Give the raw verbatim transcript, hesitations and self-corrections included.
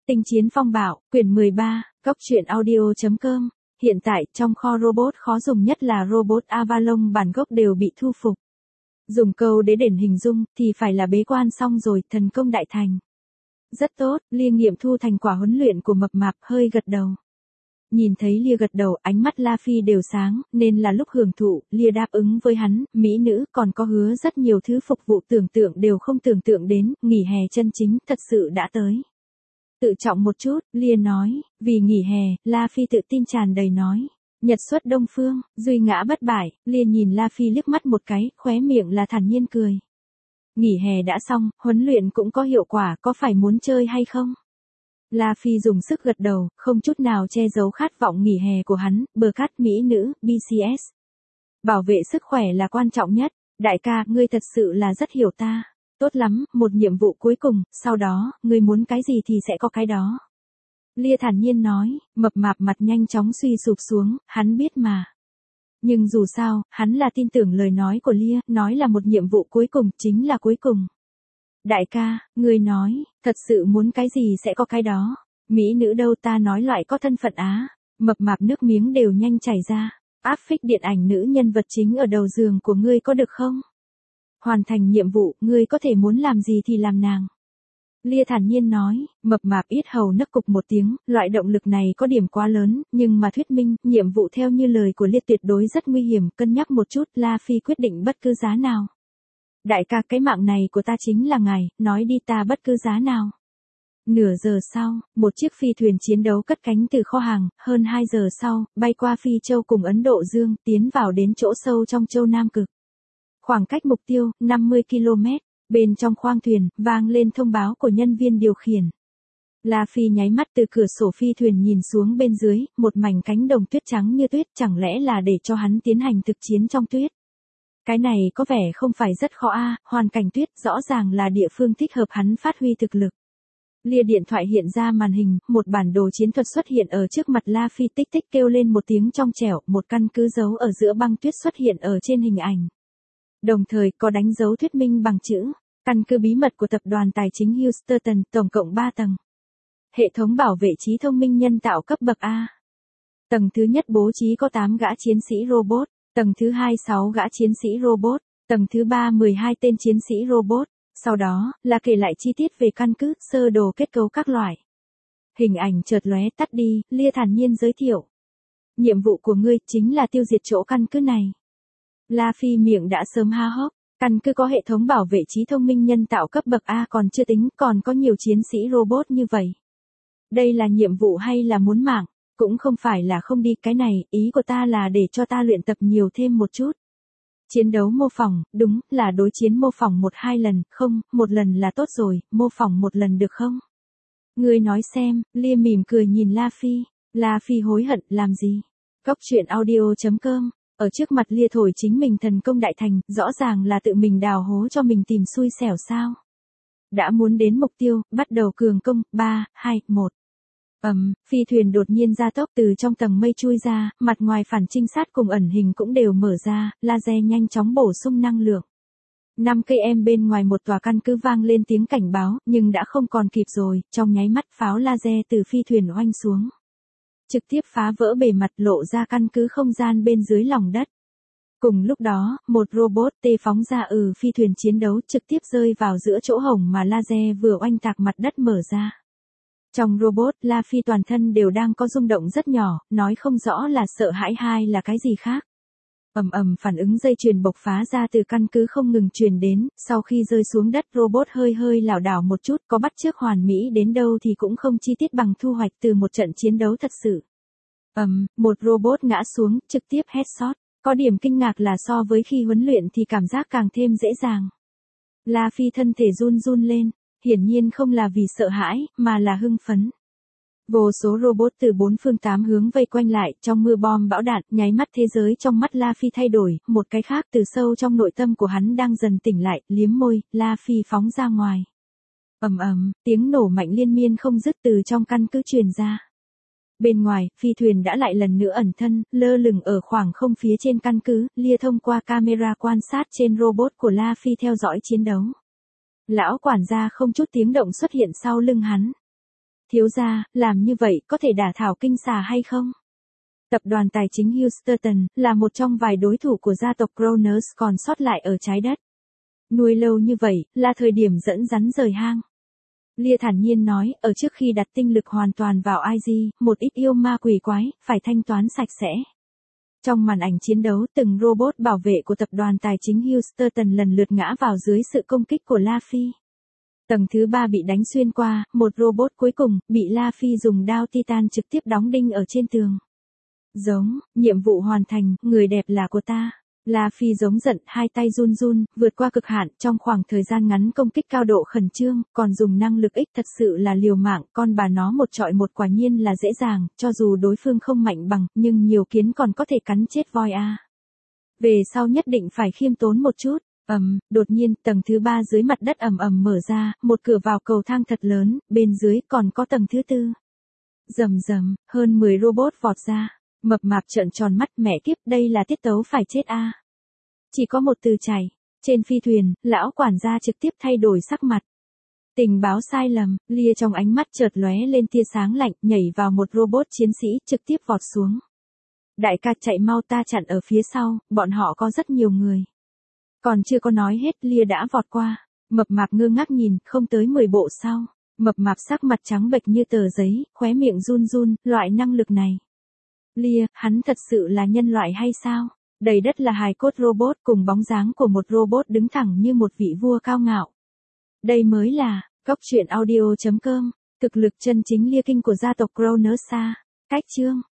Tinh chiến phong bạo, quyển mười ba, Cốc truyện audio.com. Hiện tại, trong kho robot khó dùng nhất là robot Avalon bản gốc đều bị thu phục. Dùng câu để đền hình dung, thì phải là bế quan xong rồi, thần công đại thành. Rất tốt, Lia nghiệm thu thành quả huấn luyện của mập mạp, hơi gật đầu. Nhìn thấy Lia gật đầu, ánh mắt La Phi đều sáng, nên là lúc hưởng thụ, Lia đáp ứng với hắn, mỹ nữ, còn có hứa rất nhiều thứ phục vụ tưởng tượng đều không tưởng tượng đến, nghỉ hè chân chính, thật sự đã tới. Tự trọng một chút, Lia nói, vì nghỉ hè, La Phi tự tin tràn đầy nói. Nhật xuất đông phương, duy ngã bất bại, Lia nhìn La Phi liếc mắt một cái, khóe miệng là thản nhiên cười. Nghỉ hè đã xong, huấn luyện cũng có hiệu quả, có phải muốn chơi hay không? La Phi dùng sức gật đầu, không chút nào che giấu khát vọng nghỉ hè của hắn, bờ cát mỹ nữ, bê xê ét. Bảo vệ sức khỏe là quan trọng nhất, đại ca, ngươi thật sự là rất hiểu ta. Tốt lắm, một nhiệm vụ cuối cùng, sau đó, ngươi muốn cái gì thì sẽ có cái đó. Lia thản nhiên nói, mập mạp mặt nhanh chóng suy sụp xuống, hắn biết mà. Nhưng dù sao, hắn là tin tưởng lời nói của Lia, nói là một nhiệm vụ cuối cùng, chính là cuối cùng. Đại ca, ngươi nói, thật sự muốn cái gì sẽ có cái đó. Mỹ nữ đâu ta nói loại có thân phận á. Mập mạp nước miếng đều nhanh chảy ra. Áp phích điện ảnh nữ nhân vật chính ở đầu giường của ngươi có được không? Hoàn thành nhiệm vụ, ngươi có thể muốn làm gì thì làm nàng. Lia thản nhiên nói, mập mạp ít hầu nấc cục một tiếng, loại động lực này có điểm quá lớn, nhưng mà thuyết minh, nhiệm vụ theo như lời của Lia tuyệt đối rất nguy hiểm, cân nhắc một chút, La Phi quyết định bất cứ giá nào. Đại ca, cái mạng này của ta chính là ngài, nói đi ta bất cứ giá nào. Nửa giờ sau, một chiếc phi thuyền chiến đấu cất cánh từ kho hàng, hơn hai giờ sau, bay qua Phi Châu cùng Ấn Độ Dương, tiến vào đến chỗ sâu trong châu Nam Cực. Khoảng cách mục tiêu, năm mươi ki lô mét, bên trong khoang thuyền, vang lên thông báo của nhân viên điều khiển. La Phi nháy mắt từ cửa sổ phi thuyền nhìn xuống bên dưới, một mảnh cánh đồng tuyết trắng như tuyết, chẳng lẽ là để cho hắn tiến hành thực chiến trong tuyết. Cái này có vẻ không phải rất khó a, hoàn cảnh tuyết rõ ràng là địa phương thích hợp hắn phát huy thực lực. Lia điện thoại hiện ra màn hình, một bản đồ chiến thuật xuất hiện ở trước mặt La Phi, tích tích kêu lên một tiếng trong trẻo, một căn cứ giấu ở giữa băng tuyết xuất hiện ở trên hình ảnh. Đồng thời có đánh dấu thuyết minh bằng chữ, căn cứ bí mật của tập đoàn tài chính Houston, tổng cộng ba tầng. Hệ thống bảo vệ trí thông minh nhân tạo cấp bậc A. Tầng thứ nhất bố trí có tám gã chiến sĩ robot, tầng thứ hai sáu gã chiến sĩ robot, tầng thứ ba mười hai tên chiến sĩ robot, sau đó là kể lại chi tiết về căn cứ, sơ đồ kết cấu các loại. Hình ảnh chợt lóe tắt đi, Lia thản nhiên giới thiệu. Nhiệm vụ của ngươi chính là tiêu diệt chỗ căn cứ này. La Phi miệng đã sớm há hốc, căn cứ có hệ thống bảo vệ trí thông minh nhân tạo cấp bậc A còn chưa tính, còn có nhiều chiến sĩ robot như vậy. Đây là nhiệm vụ hay là muốn mạng? Cũng không phải là không đi, cái này, ý của ta là để cho ta luyện tập nhiều thêm một chút. Chiến đấu mô phỏng, đúng, là đối chiến mô phỏng một hai lần, không, một lần là tốt rồi, mô phỏng một lần được không? Ngươi nói xem, Lia mỉm cười nhìn La Phi, La Phi hối hận, làm gì? Cốc truyện audio.com. Ở trước mặt Lia thổi chính mình thần công đại thành, rõ ràng là tự mình đào hố cho mình tìm xui xẻo sao. Đã muốn đến mục tiêu, bắt đầu cường công, ba, hai, một. Ầm, um, phi thuyền đột nhiên ra tốc từ trong tầng mây chui ra, mặt ngoài phản trinh sát cùng ẩn hình cũng đều mở ra, laser nhanh chóng bổ sung năng lượng. năm cây em bên ngoài một tòa căn cứ vang lên tiếng cảnh báo, nhưng đã không còn kịp rồi, trong nháy mắt pháo laser từ phi thuyền oanh xuống. Trực tiếp phá vỡ bề mặt lộ ra căn cứ không gian bên dưới lòng đất. Cùng lúc đó, một robot tê phóng ra từ phi thuyền chiến đấu trực tiếp rơi vào giữa chỗ hổng mà laser vừa oanh tạc mặt đất mở ra. Trong robot, La Phi toàn thân đều đang có rung động rất nhỏ, nói không rõ là sợ hãi hay là cái gì khác. Ầm ầm phản ứng dây chuyền bộc phá ra từ căn cứ không ngừng truyền đến, sau khi rơi xuống đất robot hơi hơi lảo đảo một chút, có bắt chước hoàn mỹ đến đâu thì cũng không chi tiết bằng thu hoạch từ một trận chiến đấu thật sự. Ầm, um, một robot ngã xuống, trực tiếp headshot, có điểm kinh ngạc là so với khi huấn luyện thì cảm giác càng thêm dễ dàng. La Phi thân thể run run lên, hiển nhiên không là vì sợ hãi, mà là hưng phấn. Vô số robot từ bốn phương tám hướng vây quanh lại, trong mưa bom bão đạn, nháy mắt thế giới trong mắt La Phi thay đổi, một cái khác từ sâu trong nội tâm của hắn đang dần tỉnh lại, liếm môi, La Phi phóng ra ngoài. Ầm ầm, tiếng nổ mạnh liên miên không dứt từ trong căn cứ truyền ra. Bên ngoài, phi thuyền đã lại lần nữa ẩn thân, lơ lửng ở khoảng không phía trên căn cứ, Lia thông qua camera quan sát trên robot của La Phi theo dõi chiến đấu. Lão quản gia không chút tiếng động xuất hiện sau lưng hắn. Thiếu gia, làm như vậy có thể đả thảo kinh xà hay không? Tập đoàn tài chính Houston là một trong vài đối thủ của gia tộc Kronos còn sót lại ở trái đất. Nuôi lâu như vậy, là thời điểm dẫn rắn rời hang. Lia thản nhiên nói, ở trước khi đặt tinh lực hoàn toàn vào i giê, một ít yêu ma quỷ quái, phải thanh toán sạch sẽ. Trong màn ảnh chiến đấu, từng robot bảo vệ của tập đoàn tài chính Houston lần lượt ngã vào dưới sự công kích của La Phi. Tầng thứ ba bị đánh xuyên qua, một robot cuối cùng, bị La Phi dùng đao Titan trực tiếp đóng đinh ở trên tường. Giống, nhiệm vụ hoàn thành, người đẹp là của ta. La Phi giống giận, hai tay run run, vượt qua cực hạn, trong khoảng thời gian ngắn công kích cao độ khẩn trương, còn dùng năng lực ích thật sự là liều mạng, con bà nó một trọi một quả nhiên là dễ dàng, cho dù đối phương không mạnh bằng, nhưng nhiều kiến còn có thể cắn chết voi a. Về sau nhất định phải khiêm tốn một chút. Ầm, um, đột nhiên, tầng thứ ba dưới mặt đất ầm ầm mở ra, một cửa vào cầu thang thật lớn, bên dưới còn có tầng thứ tư. Rầm rầm, hơn mười robot vọt ra. Mập mạp trợn tròn mắt, mẹ kiếp, đây là tiết tấu phải chết a. Chỉ có một từ chảy. Trên phi thuyền, lão quản gia trực tiếp thay đổi sắc mặt. Tình báo sai lầm, Lia trong ánh mắt chợt lóe lên tia sáng lạnh, nhảy vào một robot chiến sĩ, trực tiếp vọt xuống. Đại ca chạy mau, ta chặn ở phía sau, bọn họ có rất nhiều người. Còn chưa có nói hết, Lia đã vọt qua. Mập mạp ngơ ngác nhìn, không tới mười bộ sau. Mập mạp sắc mặt trắng bệch như tờ giấy, khóe miệng run run, loại năng lực này. Lia, hắn thật sự là nhân loại hay sao? Đầy đất là hài cốt robot cùng bóng dáng của một robot đứng thẳng như một vị vua cao ngạo. Đây mới là, cốc truyện audio chấm com, thực lực chân chính Lia Kinh của gia tộc Kronos. Cách chương